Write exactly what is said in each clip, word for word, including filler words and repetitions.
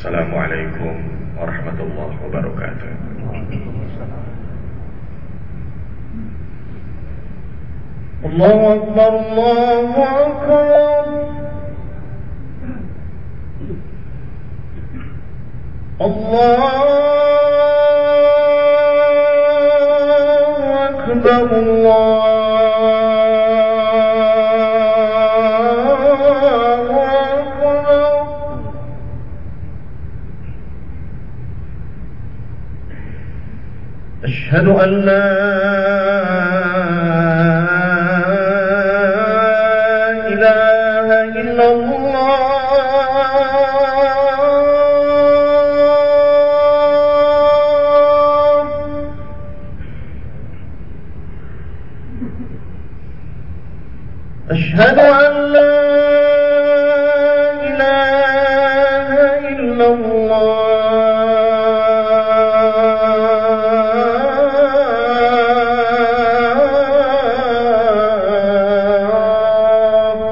Assalamualaikum warahmatullahi wabarakatuh. Allahu Akbar, Allahu Akbar. Allahu Akbar, Allahu Akbar. Ashhadu an la أشهد أن لا إله إلا الله.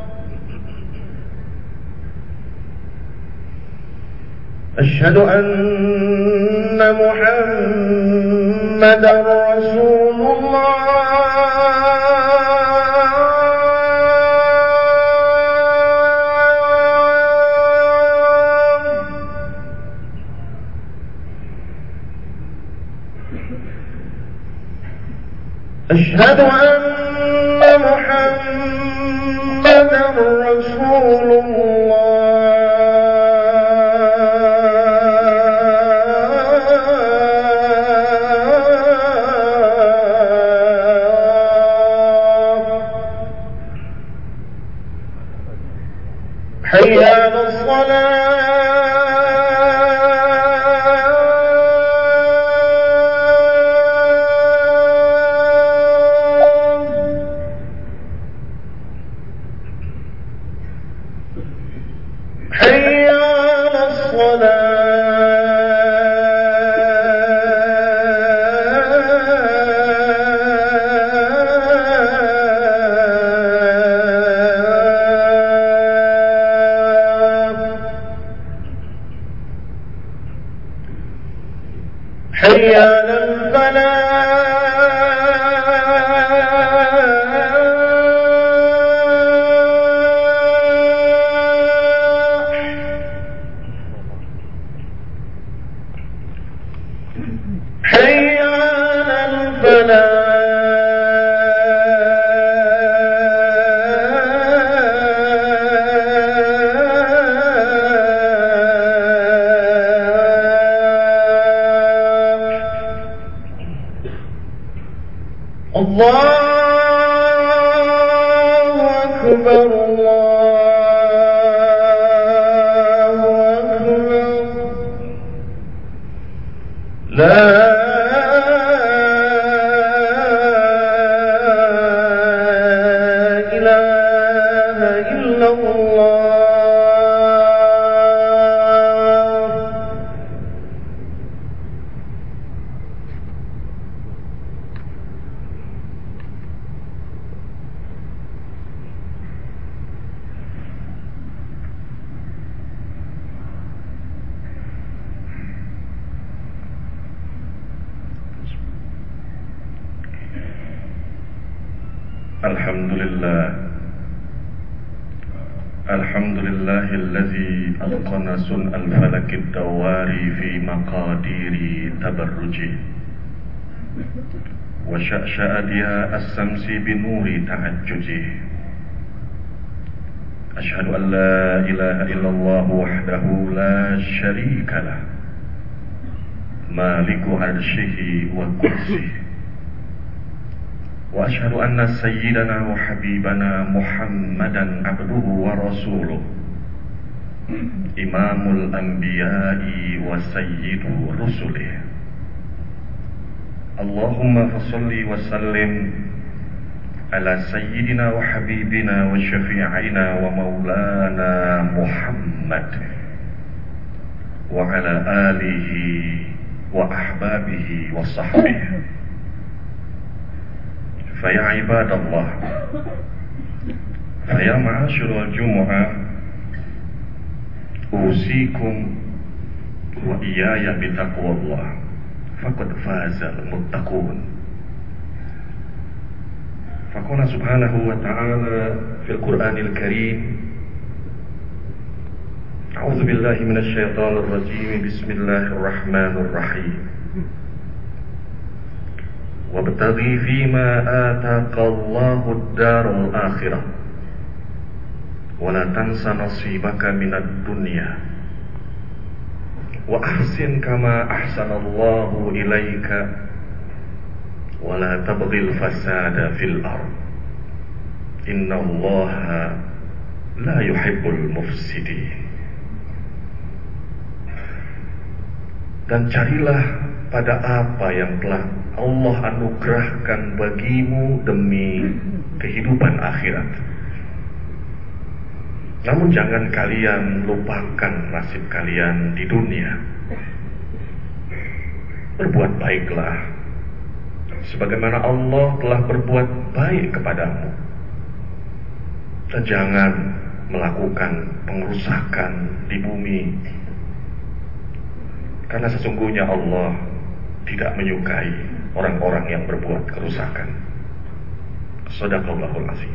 أشهد أن محمدا رسول الله. أشهد أن محمدا رسول الله. حي على الصلاة. حي على الصلاة. حي على الفلاح. حي على الفلاح. الله أكبر، الله أكبر. لا إله إلا الله. Alhamdulillah. Alhamdulillahilladzi atqana sun'al falakid dawari fi maqadiri tabarruji wa sya'sya'a diya as-samsi binuri ta'ajjuji. Ashhadu an la ilaha illallah wahdahu la syarika lah, maliku arsyihi wa kursihi. Wa asyhadu anna sayyidana wa habibana Muhammadan abduhu wa rasuluh, imamul anbiya'i wa sayyidu rusulih. Allahumma fasalli wa sallim ala sayyidina wa habibina wa syafi'ina wa maulana Muhammad wa ala alihi wa ahbabihi wa sahbihi. Faya ibadallah, faya ma'asyiral jumu'ah, usikum wa iyaya bitaqwallah faqad fazal muttaqun. Faqala subhanahu wa ta'ala fil Qur'anil Karim, a'udzu billahi minasy syaithanir rajim, bismillahir rahmanir rahim. Wabtaghi fima ataqallahu ad-daral akhirah wa la tansa nasibaka minad dunya wa ahsin kama ahsanallahu ilaika wa la tabghil fasada fil ard innallaha la yuhibbul mufsidin. Dan carilah pada apa yang telah Allah anugerahkan bagimu demi kehidupan akhirat. Namun jangan kalian lupakan nasib kalian di dunia. Berbuat baiklah sebagaimana Allah telah berbuat baik kepadamu. Dan jangan melakukan pengerusakan di bumi, karena sesungguhnya Allah tidak menyukai orang-orang yang berbuat kerusakan. Shadaqallahul azim.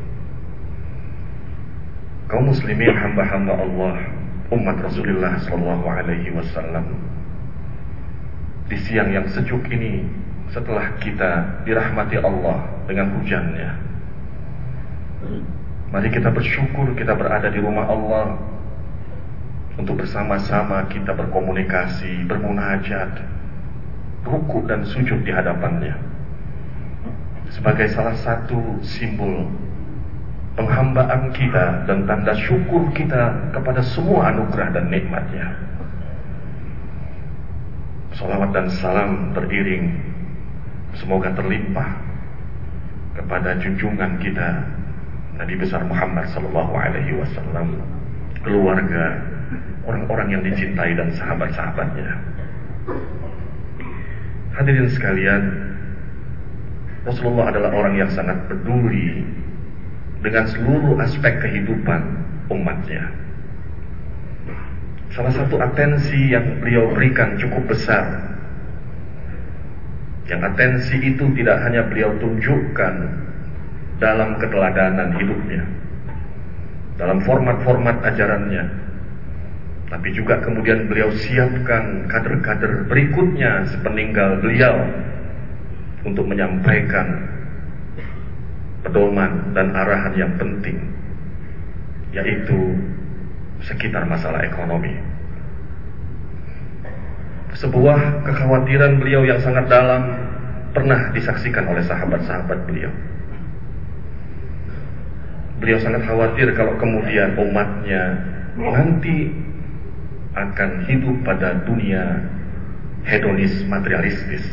Kaum muslimin, hamba-hamba Allah, umat Rasulullah sallallahu alaihi wasallam, di siang yang sejuk ini, setelah kita dirahmati Allah dengan hujannya, mari kita bersyukur kita berada di rumah Allah untuk bersama-sama kita berkomunikasi, bermunajat, rukuk dan sujud di hadapannya, sebagai salah satu simbol penghambaan kita dan tanda syukur kita kepada semua anugerah dan nikmatnya. Salawat dan salam teriring, semoga terlimpah kepada junjungan kita Nabi besar Muhammad sallallahu alaihi wasallam, keluarga, orang-orang yang dicintai dan sahabat-sahabatnya. Hadirin sekalian, Rasulullah adalah orang yang sangat peduli dengan seluruh aspek kehidupan umatnya. Salah satu atensi yang beliau berikan cukup besar, yang atensi itu tidak hanya beliau tunjukkan dalam keteladanan hidupnya, dalam format-format ajarannya, tapi juga kemudian beliau siapkan kader-kader berikutnya sepeninggal beliau untuk menyampaikan pedoman dan arahan yang penting, yaitu sekitar masalah ekonomi. Sebuah kekhawatiran beliau yang sangat dalam pernah disaksikan oleh sahabat-sahabat beliau. Beliau sangat khawatir kalau kemudian umatnya nanti akan hidup pada dunia hedonis materialistis,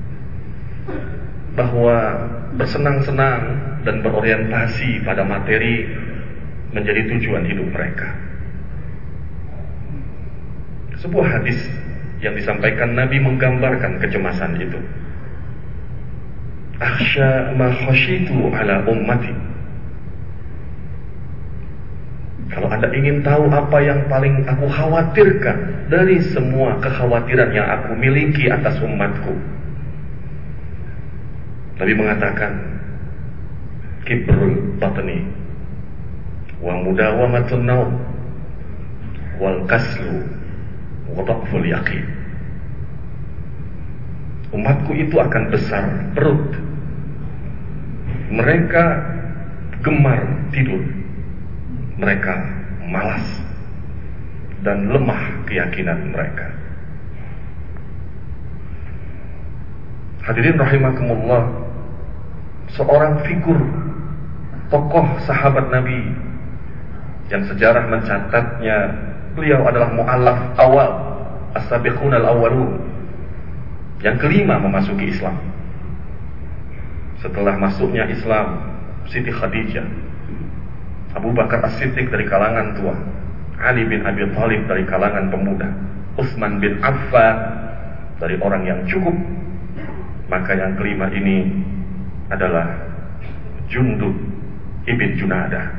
bahwa bersenang-senang dan berorientasi pada materi menjadi tujuan hidup mereka. Sebuah hadis yang disampaikan Nabi menggambarkan kecemasan itu. Akhsha ma khashitu ala ummati. Kalau Anda ingin tahu apa yang paling aku khawatirkan dari semua kekhawatiran yang aku miliki atas umatku, Nabi mengatakan, kibrul batni wa mudawamatun naum wal kaslu wa dhaful yaqin. Umatku itu akan besar perut, mereka gemar tidur, mereka malas dan lemah keyakinan mereka. Hadirin rahimakumullah, seorang figur tokoh sahabat Nabi yang sejarah mencatatnya beliau adalah mu'allaf awal, as-sabiqun al-awwalun, yang kelima memasuki Islam. Setelah masuknya Islam, Siti Khadijah, Abu Bakar As-Siddiq dari kalangan tua, Ali bin Abi Thalib dari kalangan pemuda, Utsman bin Affan dari orang yang cukup. Maka yang kelima ini adalah Jundub ibn Junadah.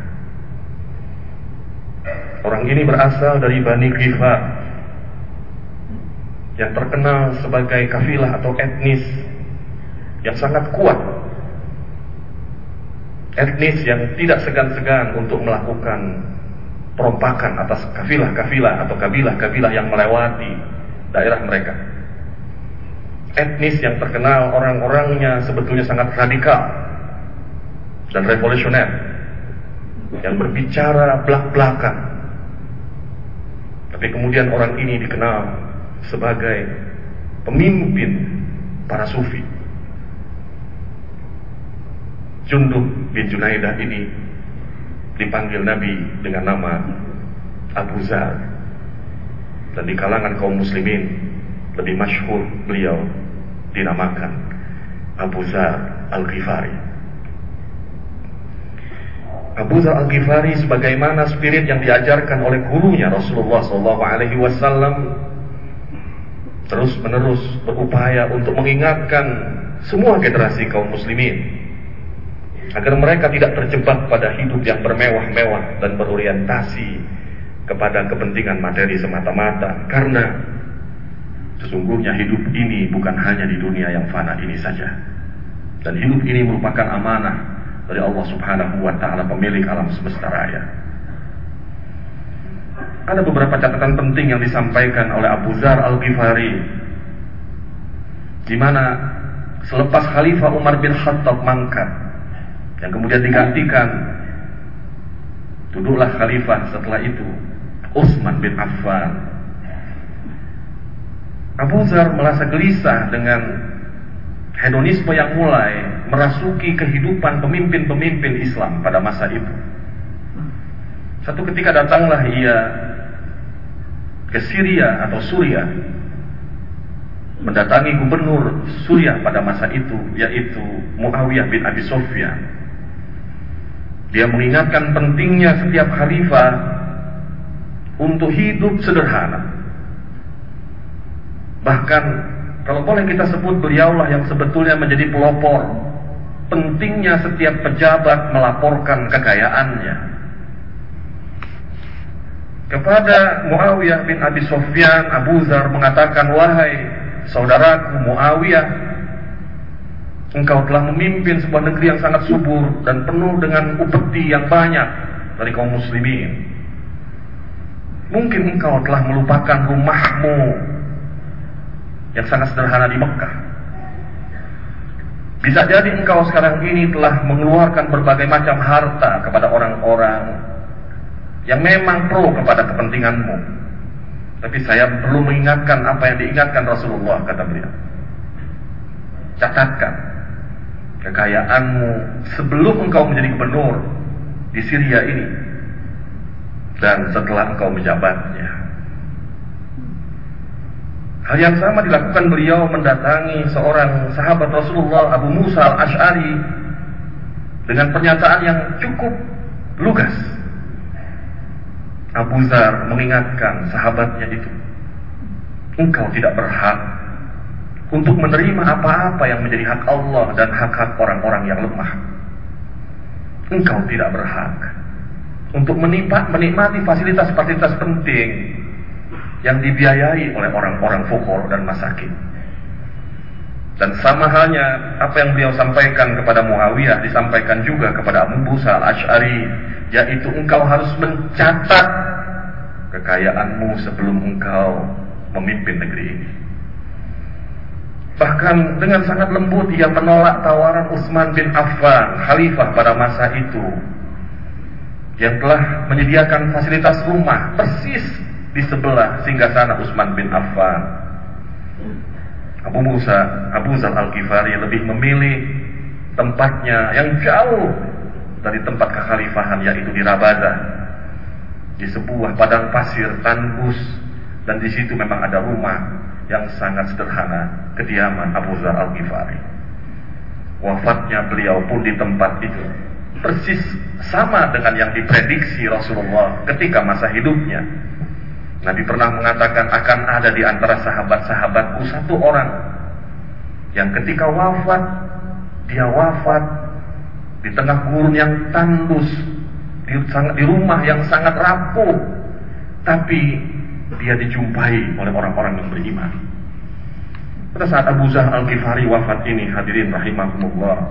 Orang ini berasal dari Bani Ghifar, yang terkenal sebagai kafilah atau etnis yang sangat kuat, etnis yang tidak segan-segan untuk melakukan perompakan atas kafilah-kafilah atau kabilah-kabilah yang melewati daerah mereka. Etnis yang terkenal orang-orangnya sebetulnya sangat radikal dan revolusioner, yang berbicara belak-belakan. Tapi kemudian orang ini dikenal sebagai pemimpin para sufi. Jundub bin Junaidah ini dipanggil Nabi dengan nama Abu Zar, dan di kalangan kaum muslimin lebih masyhur beliau dinamakan Abu Zar Al-Ghifari. Abu Zar Al-Ghifari sebagaimana spirit yang diajarkan oleh gurunya Rasulullah shallallahu alaihi wasallam terus menerus berupaya untuk mengingatkan semua generasi kaum muslimin agar mereka tidak terjebak pada hidup yang bermewah-mewah dan berorientasi kepada kepentingan materi semata-mata, karena sesungguhnya hidup ini bukan hanya di dunia yang fana ini saja, dan hidup ini merupakan amanah dari Allah Subhanahu wa Ta'ala, pemilik alam semesta raya. Ada beberapa catatan penting yang disampaikan oleh Abu Zar Al-Ghifari, di mana selepas Khalifah Umar bin Khattab mangkat, yang kemudian digantikan, duduklah khalifah setelah itu Utsman bin Affan. Abu Zar merasa gelisah dengan hedonisme yang mulai merasuki kehidupan pemimpin-pemimpin Islam pada masa itu. Satu ketika datanglah ia ke Syria atau Suriah, mendatangi gubernur Suriah pada masa itu, yaitu Muawiyah bin Abi Sufyan. Dia mengingatkan pentingnya setiap khalifah untuk hidup sederhana. Bahkan kalau boleh kita sebut, beliaulah yang sebetulnya menjadi pelopor pentingnya setiap pejabat melaporkan kekayaannya. Kepada Muawiyah bin Abi Sufyan, Abu Zar mengatakan, "Wahai saudaraku Muawiyah, engkau telah memimpin sebuah negeri yang sangat subur dan penuh dengan upeti yang banyak dari kaum muslimin. Mungkin engkau telah melupakan rumahmu yang sangat sederhana di Mekah. Bisa jadi engkau sekarang ini telah mengeluarkan berbagai macam harta kepada orang-orang yang memang pro kepada kepentinganmu. Tapi saya perlu mengingatkan apa yang diingatkan Rasulullah," kata beliau. "Catatkan kekayaanmu sebelum engkau menjadi gubernur di Syria ini dan setelah engkau menjabatnya." Hal yang sama dilakukan beliau mendatangi seorang sahabat Rasulullah, Abu Musa Al-Asy'ari, dengan pernyataan yang cukup lugas. Abu Zar mengingatkan sahabatnya itu, "Engkau tidak berhak untuk menerima apa-apa yang menjadi hak Allah dan hak-hak orang-orang yang lemah. Engkau tidak berhak untuk menikmati fasilitas-fasilitas penting yang dibiayai oleh orang-orang fuqara dan masakin." Dan sama halnya apa yang beliau sampaikan kepada Muawiyah disampaikan juga kepada Abu Musa Al-Asy'ari, yaitu engkau harus mencatat kekayaanmu sebelum engkau memimpin negeri ini. Bahkan dengan sangat lembut ia menolak tawaran Utsman bin Affan, khalifah pada masa itu, yang telah menyediakan fasilitas rumah persis di sebelah singgasana Utsman bin Affan. Abu Musa, Abu Zar Al-Ghifari lebih memilih tempatnya yang jauh dari tempat kekhalifahan, yaitu di Rabazah, di sebuah padang pasir tandus, dan di situ memang ada rumah yang sangat sederhana, kediaman Abu Zar Al-Ghifari. Wafatnya beliau pun di tempat itu persis sama dengan yang diprediksi Rasulullah ketika masa hidupnya. Nabi pernah mengatakan, akan ada di antara sahabat-sahabatku satu orang yang ketika wafat, dia wafat di tengah gurun yang tandus, di, di rumah yang sangat rapuh, tapi dia dijumpai oleh orang-orang yang beriman. Pada saat Abu Dzar Al-Ghifari wafat ini, hadirin rahimakumullah,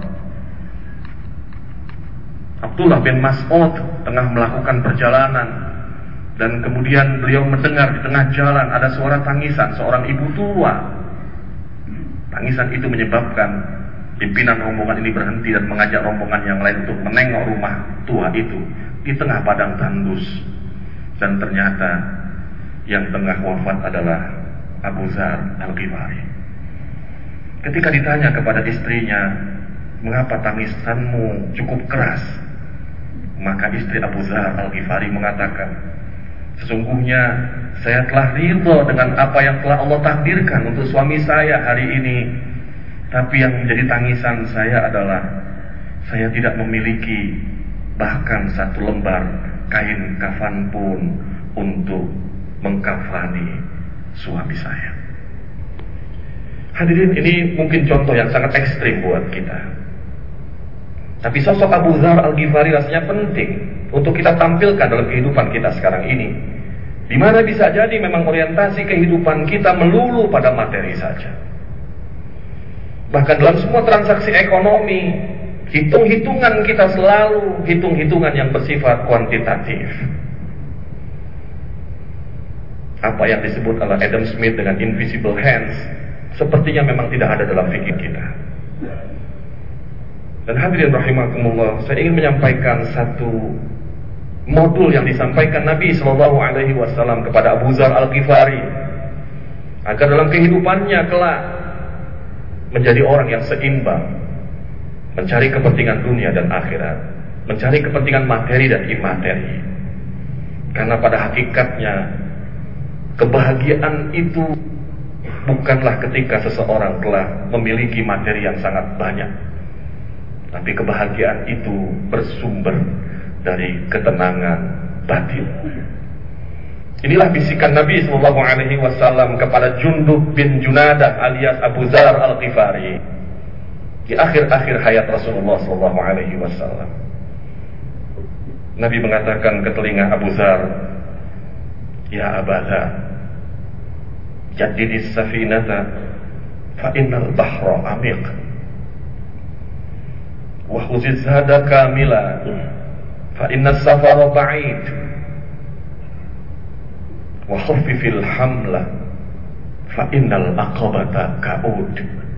Abdullah bin Mas'ud tengah melakukan perjalanan, dan kemudian beliau mendengar di tengah jalan ada suara tangisan seorang ibu tua. Tangisan itu menyebabkan pimpinan rombongan ini berhenti dan mengajak rombongan yang lain untuk menengok rumah tua itu di tengah padang tandus. Dan ternyata yang tengah wafat adalah Abu Dzar Al-Ghifari. Ketika ditanya kepada istrinya, "Mengapa tangisanmu cukup keras?" Maka istri Abu Dzar Al-Ghifari mengatakan, "Sesungguhnya saya telah ridho dengan apa yang telah Allah takdirkan untuk suami saya hari ini. Tapi yang menjadi tangisan saya adalah saya tidak memiliki bahkan satu lembar kain kafan pun untuk mengkafani suami saya." Hadirin, ini mungkin contoh yang sangat ekstrim buat kita. Tapi sosok Abu Dzar Al-Ghifari rasanya penting untuk kita tampilkan dalam kehidupan kita sekarang ini, di mana bisa jadi memang orientasi kehidupan kita melulu pada materi saja. Bahkan dalam semua transaksi ekonomi, hitung-hitungan kita selalu hitung-hitungan yang bersifat kuantitatif. Apa yang disebut oleh Adam Smith dengan invisible hands sepertinya memang tidak ada dalam fikih kita. Dan hadirin rahimakumullah, saya ingin menyampaikan satu modul yang disampaikan Nabi Shallallahu Alaihi Wasallam kepada Abu Dzar Al-Ghifari, agar dalam kehidupannya kelak menjadi orang yang seimbang, mencari kepentingan dunia dan akhirat, mencari kepentingan materi dan imateri. Karena pada hakikatnya kebahagiaan itu bukanlah ketika seseorang telah memiliki materi yang sangat banyak, tapi kebahagiaan itu bersumber dari ketenangan batin. Inilah bisikan Nabi Sallallahu Alaihi Wasallam kepada Jundub bin Junadah alias Abu Dzar Al-Ghifari di akhir-akhir hayat Rasulullah Sallallahu Alaihi Wasallam. Nabi mengatakan ke telinga Abu Dzar, "Ya Aba Dzar, jaddidis safinata fa innal bahra amiq wa khuziz zada kamila fa innas safara ba'id wa khaffifil hamla fa innal aqabata ka'ud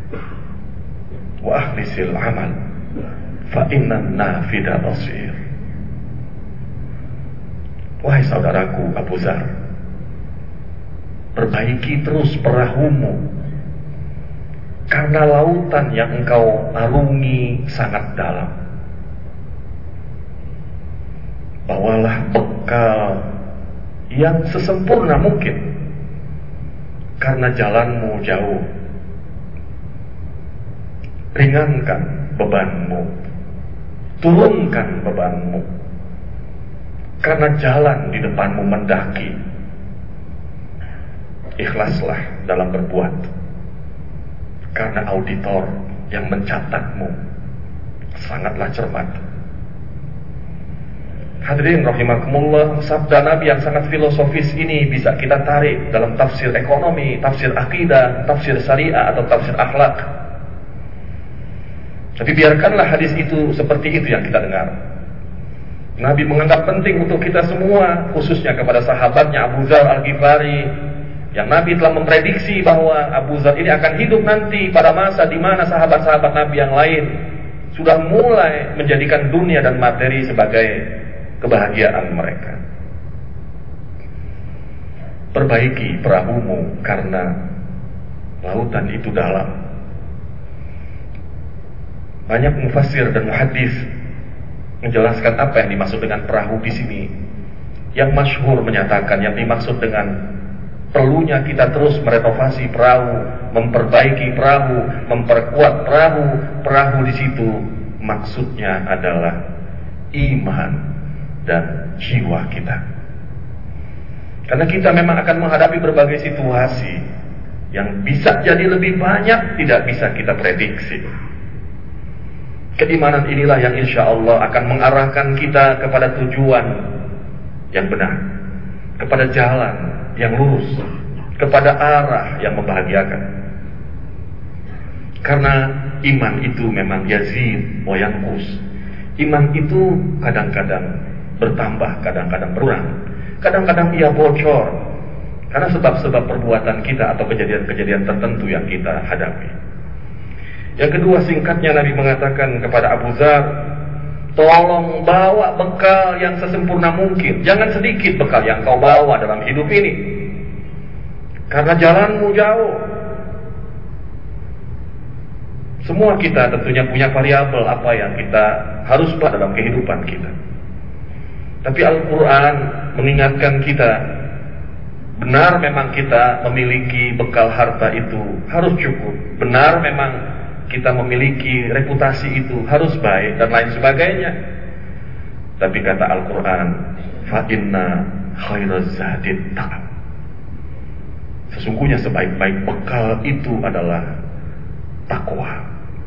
wa akhlisil amal fa innan nafida basir." Wahai saudaraku Abu Dzar, perbaiki terus perahumu, karena lautan yang engkau arungi sangat dalam. Bawalah bekal yang sesempurna mungkin, karena jalanmu jauh. Ringankan bebanmu, turunkan bebanmu, karena jalan di depanmu mendaki. Ikhlaslah dalam berbuat, karena auditor yang mencatatmu sangatlah cermat. Hadirin rahimakumullah, sabda Nabi yang sangat filosofis ini bisa kita tarik dalam tafsir ekonomi, tafsir akidah, tafsir syariah atau tafsir akhlak. Tapi biarkanlah hadis itu seperti itu yang kita dengar. Nabi menganggap penting untuk kita semua, khususnya kepada sahabatnya Abu Dzar Al-Ghifari, yang Nabi telah memprediksi bahwa Abu Dzar ini akan hidup nanti pada masa di mana sahabat-sahabat Nabi yang lain sudah mulai menjadikan dunia dan materi sebagai kebahagiaan mereka. Perbaiki perahumu karena lautan itu dalam. Banyak mufassir dan muhadis menjelaskan apa yang dimaksud dengan perahu di sini. Yang masyhur menyatakan yang dimaksud dengan perlunya kita terus merenovasi perahu, memperbaiki perahu, memperkuat perahu. Perahu di situ maksudnya adalah iman dan jiwa kita. Karena kita memang akan menghadapi berbagai situasi yang bisa jadi lebih banyak tidak bisa kita prediksi. Keimanan inilah yang insya Allah akan mengarahkan kita kepada tujuan yang benar, kepada jalan yang lurus, kepada arah yang membahagiakan. Karena iman itu memang yazid wa yanqus. Iman itu kadang-kadang bertambah, kadang-kadang berkurang. Kadang-kadang ia bocor karena sebab-sebab perbuatan kita atau kejadian-kejadian tertentu yang kita hadapi. Yang kedua, singkatnya Nabi mengatakan kepada Abu Dzar, tolong bawa bekal yang sesempurna mungkin. Jangan sedikit bekal yang kau bawa dalam hidup ini, karena jalanmu jauh. Semua kita tentunya punya variabel apa yang kita harus buat dalam kehidupan kita. Tapi Al-Quran mengingatkan kita, benar memang kita memiliki bekal harta itu harus cukup. Benar memang kita memiliki reputasi itu harus baik dan lain sebagainya. Tapi kata Al-Quran, fa inna khairaz zadit taqwa. Sesungguhnya sebaik-baik bekal itu adalah takwa.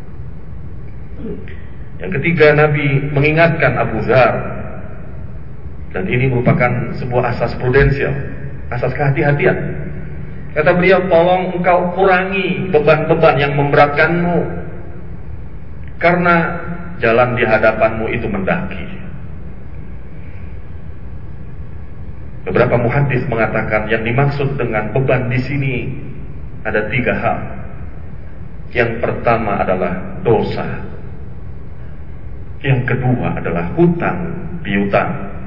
Yang ketiga, Nabi mengingatkan Abu Dzar, dan ini merupakan sebuah asas prudensial, asas kehati-hatian. Kata beliau, tolong engkau kurangi beban-beban yang memberatkanmu, karena jalan di hadapanmu itu mendaki. Beberapa muhaddis mengatakan yang dimaksud dengan beban di sini ada tiga hal. Yang pertama adalah dosa. Yang kedua adalah hutang piutang.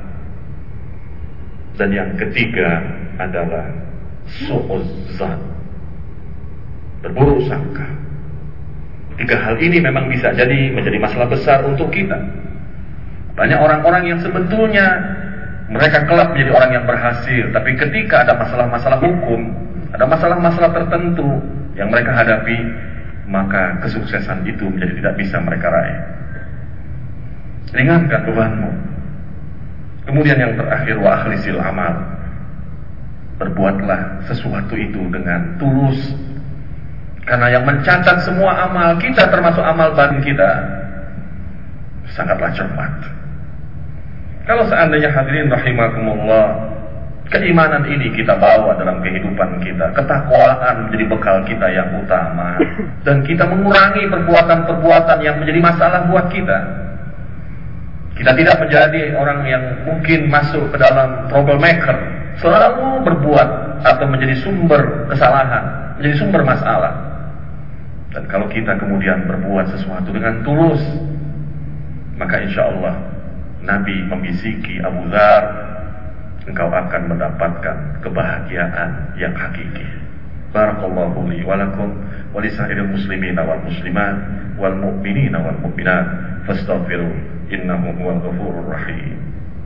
Dan yang ketiga adalah su'uzzan, berburuk sangka. Tiga hal ini memang bisa jadi menjadi masalah besar untuk kita. Banyak orang-orang yang sebetulnya mereka kelak menjadi orang yang berhasil, tapi ketika ada masalah-masalah hukum, ada masalah-masalah tertentu yang mereka hadapi, maka kesuksesan itu menjadi tidak bisa mereka raih. Ringankan bebanmu. Kemudian yang terakhir, wa akhlisil amal. Berbuatlah sesuatu itu dengan tulus. Karena yang mencatat semua amal kita, termasuk amal batin kita, sangatlah cermat. Kalau seandainya hadirin rahimakumullah, keimanan ini kita bawa dalam kehidupan kita, ketakwaan menjadi bekal kita yang utama, dan kita mengurangi perbuatan-perbuatan yang menjadi masalah buat kita. Kita tidak menjadi orang yang mungkin masuk ke dalam troublemaker, selalu berbuat atau menjadi sumber kesalahan, menjadi sumber masalah. Dan kalau kita kemudian berbuat sesuatu dengan tulus, maka insya Allah Nabi membisiki Abu Dzar, engkau akan mendapatkan kebahagiaan yang hakiki. Barakallahu li wa lakum wa li sa'iril muslimina wal muslimat wal mu'minina wal mu'minat fastaghfiru innahu huwal ghafurur rahim.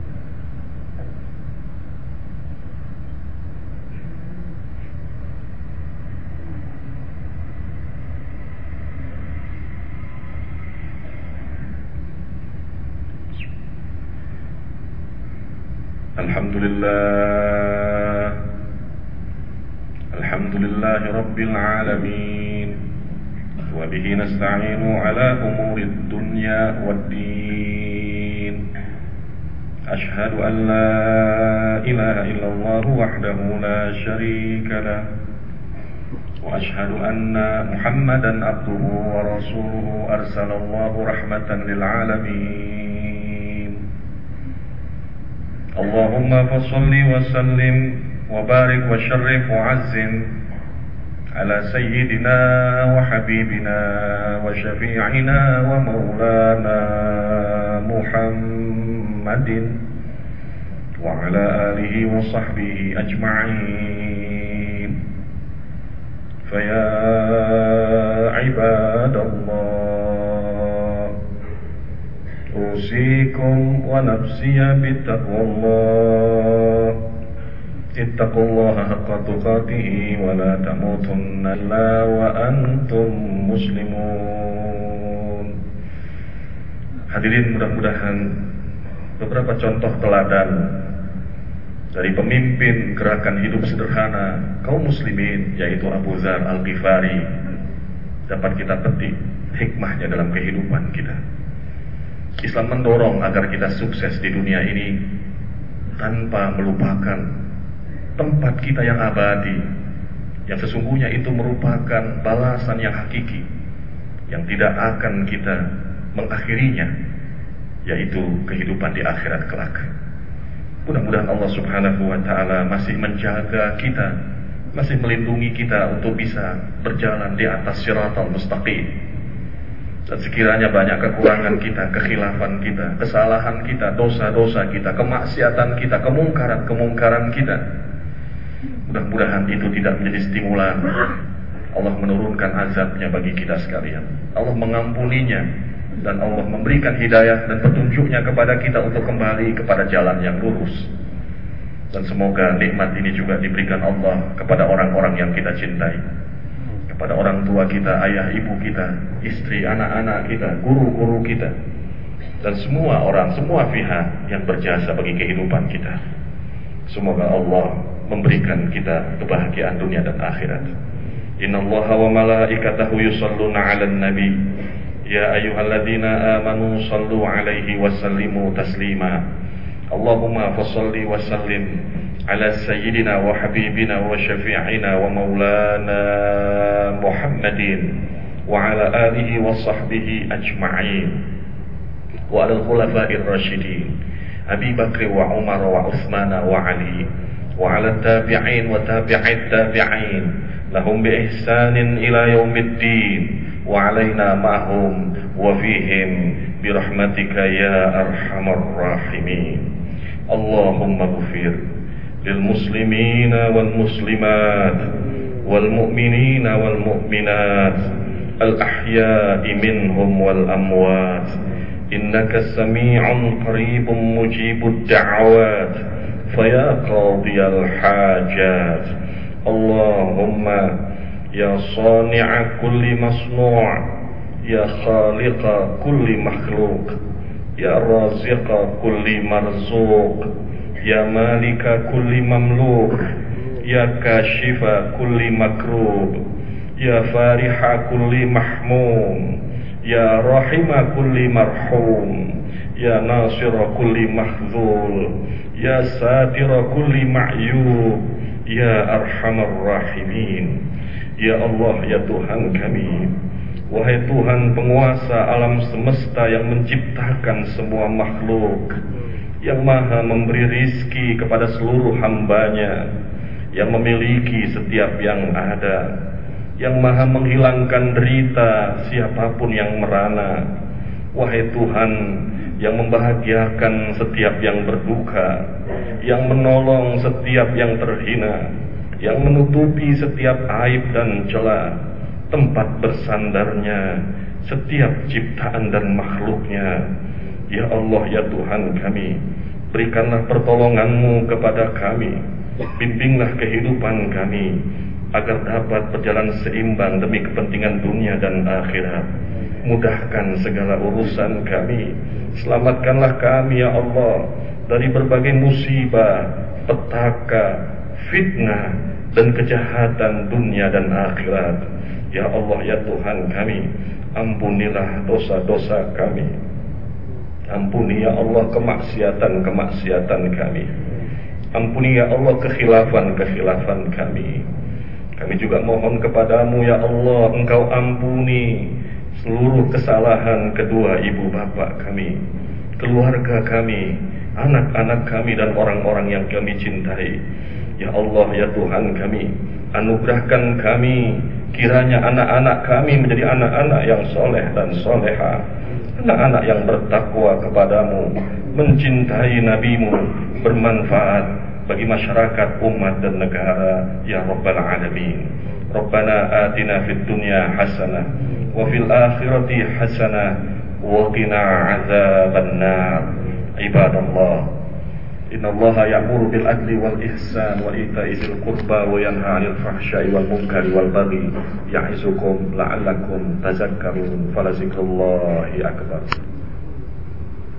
Alhamdulillah, alhamdulillahi rabbil alamin, wa bihi nasta'inu ala umurid dunya waddin. Ashhadu an la ilaha illallah wahdahu la syarika lah, wa ashhadu anna Muhammadan abduhu wa rasuluhu arsalallahu rahmatan lil alamin. Allahumma fassalli wa sallim wa barik wa syarrif wa azzim ala sayyidina wa habibina wa syafi'ina wa maulana Muhammadin wa ala alihi wa sahbihi ajma'in. Faya ibadallah, usikum wa nafsiya bittaqwallah. Ittaqullaha haqqa tuqatih wa la tamutunna illa wa antum muslimun. Hadirin, mudah-mudahan beberapa contoh teladan dari pemimpin gerakan hidup sederhana kaum muslimin, yaitu Abu Dzar Al-Ghifari, dapat kita petik hikmahnya dalam kehidupan kita. Islam mendorong agar kita sukses di dunia ini tanpa melupakan tempat kita yang abadi, yang sesungguhnya itu merupakan balasan yang hakiki yang tidak akan kita mengakhirinya, yaitu kehidupan di akhirat kelak. Mudah-mudahan Allah Subhanahu wa ta'ala masih menjaga kita, masih melindungi kita untuk bisa berjalan di atas Shiratal Mustaqim. Dan sekiranya banyak kekurangan kita, kekhilafan kita, kesalahan kita, dosa-dosa kita, kemaksiatan kita, kemungkaran-kemungkaran kita, mudah-mudahan itu tidak menjadi stimulan Allah menurunkan azabnya bagi kita sekalian. Allah mengampuninya, dan Allah memberikan hidayah dan petunjuknya kepada kita untuk kembali kepada jalan yang lurus. Dan semoga nikmat ini juga diberikan Allah kepada orang-orang yang kita cintai, kepada orang tua kita, ayah ibu kita, istri, anak-anak kita, guru-guru kita, dan semua orang, semua pihak yang berjasa bagi kehidupan kita. Semoga Allah memberikan kita kebahagiaan dunia dan akhirat. Innallaha wa malaikatahu yusalluna 'alan nabi ya ayyuhalladzina amanu sallu 'alaihi wa sallimu taslima. Allahumma fashalli wa sallim ala sayyidina wa habibina wa syafi'ina wa maulana Muhammadin wa ala alihi wa sahbihi ajma'in wa ala al-khulafa'ir rasyidin Abi Bakr wa Umar wa Utsman wa Ali wa ala tabi'in wa tabi'it tabi'in lahum bi ihsanin ila yaumiddin wa alaina ma'hum wa fihim bi rahmatika ya arhamar rahimin. Allahumma ighfir lil muslimina wal muslimat wal mu'minina wal mu'minat al ahya'i minhum wal amwat innaka sami'un qaribun mujibud da'awat faya qadiyal hajat. Allahumma ya sani'a kulli masnu' ya khaliqa kulli makhluq ya raziqa kulli marzuq ya malika kulli mamluk ya kashifa kulli makrub ya fariha kulli mahmum ya rahima kulli marhum ya nasira kulli mahzul ya satira kulli ma'yub ya arhamar rahimin. Ya Allah, ya Tuhan kami, wahai Tuhan penguasa alam semesta yang menciptakan semua makhluk, yang maha memberi rizki kepada seluruh hambanya, yang memiliki setiap yang ada, yang maha menghilangkan derita siapapun yang merana. Wahai Tuhan yang membahagiakan setiap yang berduka, yang menolong setiap yang terhina, yang menutupi setiap aib dan celah, tempat bersandarnya setiap ciptaan dan makhluknya. Ya Allah, ya Tuhan kami, berikanlah pertolongan-Mu kepada kami, bimbinglah kehidupan kami agar dapat berjalan seimbang demi kepentingan dunia dan akhirat. Mudahkan segala urusan kami, selamatkanlah kami ya Allah dari berbagai musibah, petaka, fitnah dan kejahatan dunia dan akhirat. Ya Allah, ya Tuhan kami, ampunilah dosa-dosa kami, ampuni ya Allah kemaksiatan-kemaksiatan kami, ampuni ya Allah kekhilafan-kekhilafan kami. Kami juga mohon kepadamu ya Allah, Engkau ampuni seluruh kesalahan kedua ibu bapak kami, keluarga kami, anak-anak kami dan orang-orang yang kami cintai. Ya Allah, ya Tuhan kami, anugerahkan kami, kiranya anak-anak kami menjadi anak-anak yang soleh dan soleha, anak-anak yang bertakwa kepadamu, mencintai nabimu, bermanfaat bagi masyarakat, umat dan negara. Ya Rabbal Alamin. Rabbana atina fid dunya hasanah wa fil akhirati hasanah wa qina azaban nar. Ibadallah, innallaha ya'muru bil adli wal ihsan wa ita'i dzil qurba wa yanha 'anil fahsya'i wal munkari wal baghi ya'izukum la'allakum tadhakkarun. Falazikrullahi akbar.